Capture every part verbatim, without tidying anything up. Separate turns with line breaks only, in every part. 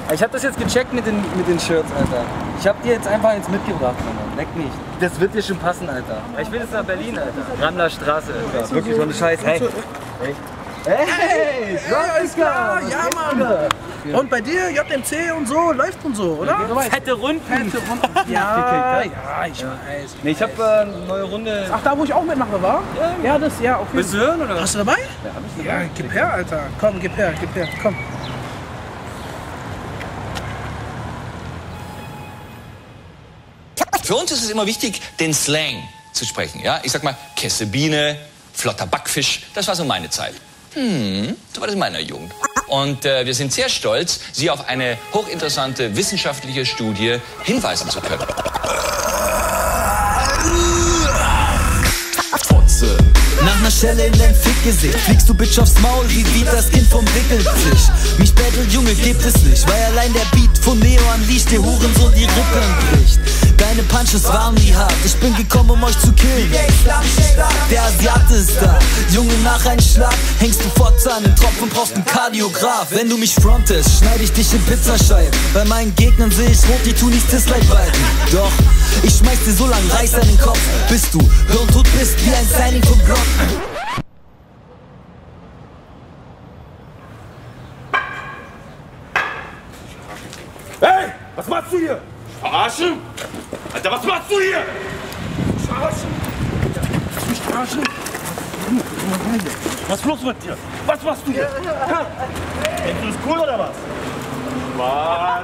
Ich hab das jetzt gecheckt mit den, mit den Shirts, Alter. Ich hab dir jetzt einfach eins mitgebracht, Mann. Leck mich. Das wird dir schon passen, Alter. Ich will jetzt nach Berlin, Alter. Ramler Straße, Alter. Wirklich so eine Scheiß. Hey. Hey. Hey,
Oskar! Ja, Mann! Und bei dir, J M C und so, läuft und so, oder?
Fette Runden!
Fette Runden! Ja, ja, ich weiß.
Nee, ich hab äh, eine neue Runde.
Ach, da wo ich auch mitmache, war?
Ja,
ja, das, ja, auf jeden Fall.
Willst du hören, oder?
Hast du dabei?
Ja, hab ich dabei.
Ja, gib her, Alter. Komm, gib her, gib her, komm.
Für uns ist es immer wichtig, den Slang zu sprechen. Ja? Ich sag mal, Kessebine, flotter Backfisch, das war so meine Zeit. Hm, so war das in meiner Jugend. Und äh, wir sind sehr stolz, Sie auf eine hochinteressante wissenschaftliche Studie hinweisen zu können.
Nach einer Schelle in dein Fickgesicht fliegst du Bitch aufs Maul wie wie das Kind vom Wickeltisch. Mich battelt, Junge, gibt es nicht, weil allein der Beat von Neo Unleashed dir Hurensohn die Rippen bricht. Deine Punches waren nie hart, ich bin gekommen, um euch zu killen. Der Asiate ist da, Junge, nach einem Schlag hängst du fortan im Tropf und brauchst einen Kardiograf. Wenn du mich frontest, schneide ich dich in Pizzascheiben. Bei meinen Gegnern sehe ich rot, die tun nicht Dislike walten. Doch, ich schmeiß dir so lang Reis an den Kopf, bis du hirntot bist wie ein Signing vom Block.
Hey, was machst du hier? Verarschen? Alter, was machst du hier? Verarschen? Mich verarschen? Was ist los mit dir? Was machst du hier? Ha? Denkst du, das ist cool oder was? Was?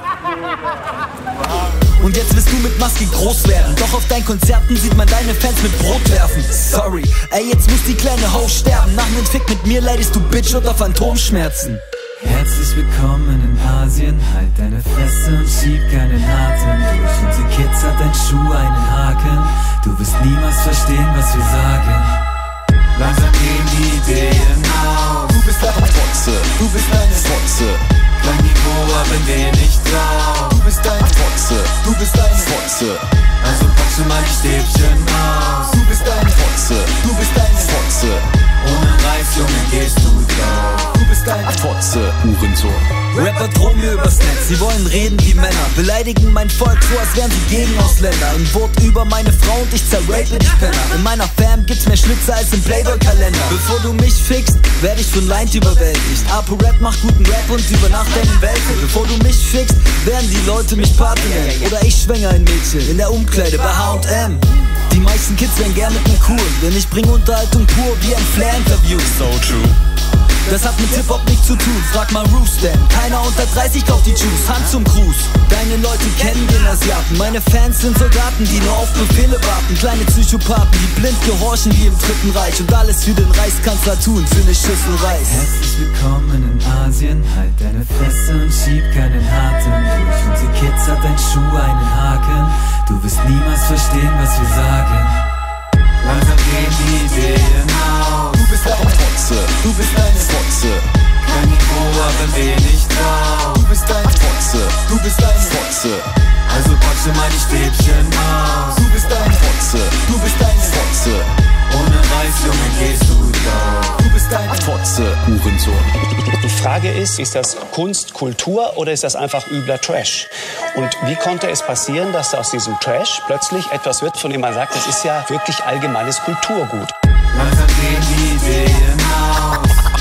Und jetzt willst du mit Maske groß werden. Doch auf deinen Konzerten sieht man deine Fans mit Brot werfen. Sorry, ey, jetzt muss die kleine Ho sterben. Nach nem Fick mit mir leidest du Bitch unter Phantomschmerzen.
Herzlich willkommen in Asien, halt deine Fresse und schieb keinen Atem durch. Unsere Kids hat dein Schuh einen Haken, du wirst niemals verstehen, was wir sagen. Langsam gehen die Ideen auf.
Du bist eine Fotze, du bist eine Fotze.
Kein Niveau, aber wenig drauf.
Du bist eine Fotze, du bist eine Fotze.
Also pack schon mal die Stäbchen aus.
Du bist eine Fotze, du bist eine Fotze.
Ohne Reis, Junge, gehst du drauf.
Du bist eine Fotze, Hurensohn. Rapper drohen mir übers Netz, sie wollen reden wie Männer. Beleidigen mein Volk so, als wären sie Gegenausländer. Ein Wort über meine Frau und ich zerrape dich Penner. In meiner Fam gibt's mehr Schlitzer als im Playboy-Kalender. Bevor du mich fickst, werd ich von Leint überwältigt. Apo-Rap macht guten Rap und über Nacht deinen Welten. Bevor du mich fickst, werden die Leute mich Party nennen. Oder ich schwänger ein Mädchen in der Umkleide bei H und M. Die meisten Kids wären gern mit mir cool, denn ich bring Unterhaltung pur wie ein Flair-Interview.
So true.
Das hat mit Hip-Hop nichts zu tun, frag mal Roos, denn keiner unter dreißig kauft die Juice, Hand zum Gruß. Deine Leute kennen den Asiaten, meine Fans sind Soldaten, die nur auf Befehle warten. Kleine Psychopathen, die blind gehorchen wie im Dritten Reich und alles für den Reichskanzler tun, für eine Schüssel Reis.
Herzlich willkommen in Asien, halt deine Fresse und schieb keinen Atem durch. Unsere Kids hat dein Schuh einen Haken, du wirst niemals verstehen, was wir sagen. Langsam gehen die Ideen auf.
Du bist eine Fotze, du bist eine Fotze.
Kein Niveau, aber wenig drauf.
Du bist eine Fotze, du bist eine Fotze.
Also pack schon mal die Stäbchen aus.
Du bist eine Fotze, du bist eine Fotze.
Ohne Reis, Junge, gehst du drauf.
Du bist eine Fotze, Hurensohn.
Die Frage ist, ist das Kunst, Kultur oder ist das einfach übler Trash? Und wie konnte es passieren, dass aus diesem Trash plötzlich etwas wird, von dem man sagt, das ist ja wirklich allgemeines Kulturgut?
Langsam gehen die Ideen auf.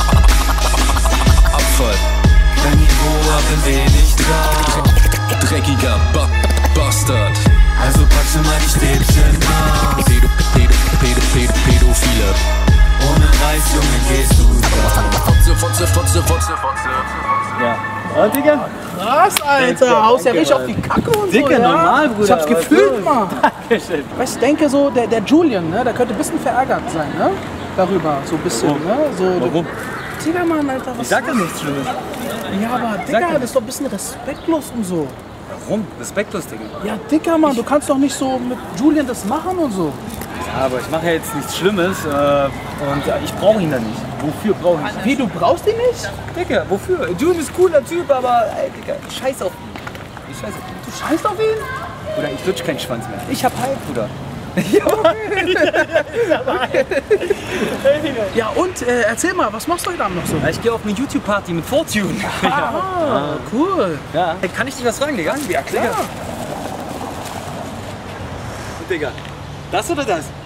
Abfall.
Kein Niveau, aber wenig drauf.
Dreckiger ba Bastard.
Also pack schon mal die Stäbchen aus.
Pedo, Pedo, Pedo, Pedo, Pädophile.
Ohne Reis, Junge, gehst du drauf.
Fotze, Fotze, Fotze, Fotze, Fotze.
Ja. Oh, Digga.
Krass, Alter. Haust ja richtig auf die Kacke und so.
Digga,
ja?
normal, Bruder.
Ich hab's gefühlt, Mann.
Dankeschön.
Weißt du, ich denke so, der, der Julian, ne, der könnte ein bisschen verärgert sein, ne? Darüber, so ein bisschen,
Warum?
ne? So,
Warum?
Digga, Mann, Alter, was
Ich sag doch nichts Schlimmes.
Ja, aber Digga, das ist doch ein bisschen respektlos und so.
Warum? Respektlos, Digga.
Ja, Digga, Mann, du kannst doch nicht so mit Julian das machen und so.
Ja, aber ich mache ja jetzt nichts Schlimmes äh, und ja, ich brauche ihn da nicht. Wofür brauche ich ihn?
Wie, du brauchst ihn nicht?
Digga, wofür? Julian ist cooler Typ, aber ey, Digga, ich scheiß auf ihn. Ich scheiß auf ihn.
Du scheißt auf ihn?
Bruder, ich lutsch keinen Schwanz mehr. Ich hab Hype, Bruder.
Ja, und äh, erzähl mal, was machst du heute Abend noch so?
Ich gehe auf eine YouTube-Party mit Fortune.
Ah, cool.
Ja. Hey, kann ich dich was fragen, Digga?
Ja, klar.
Digga, das oder das?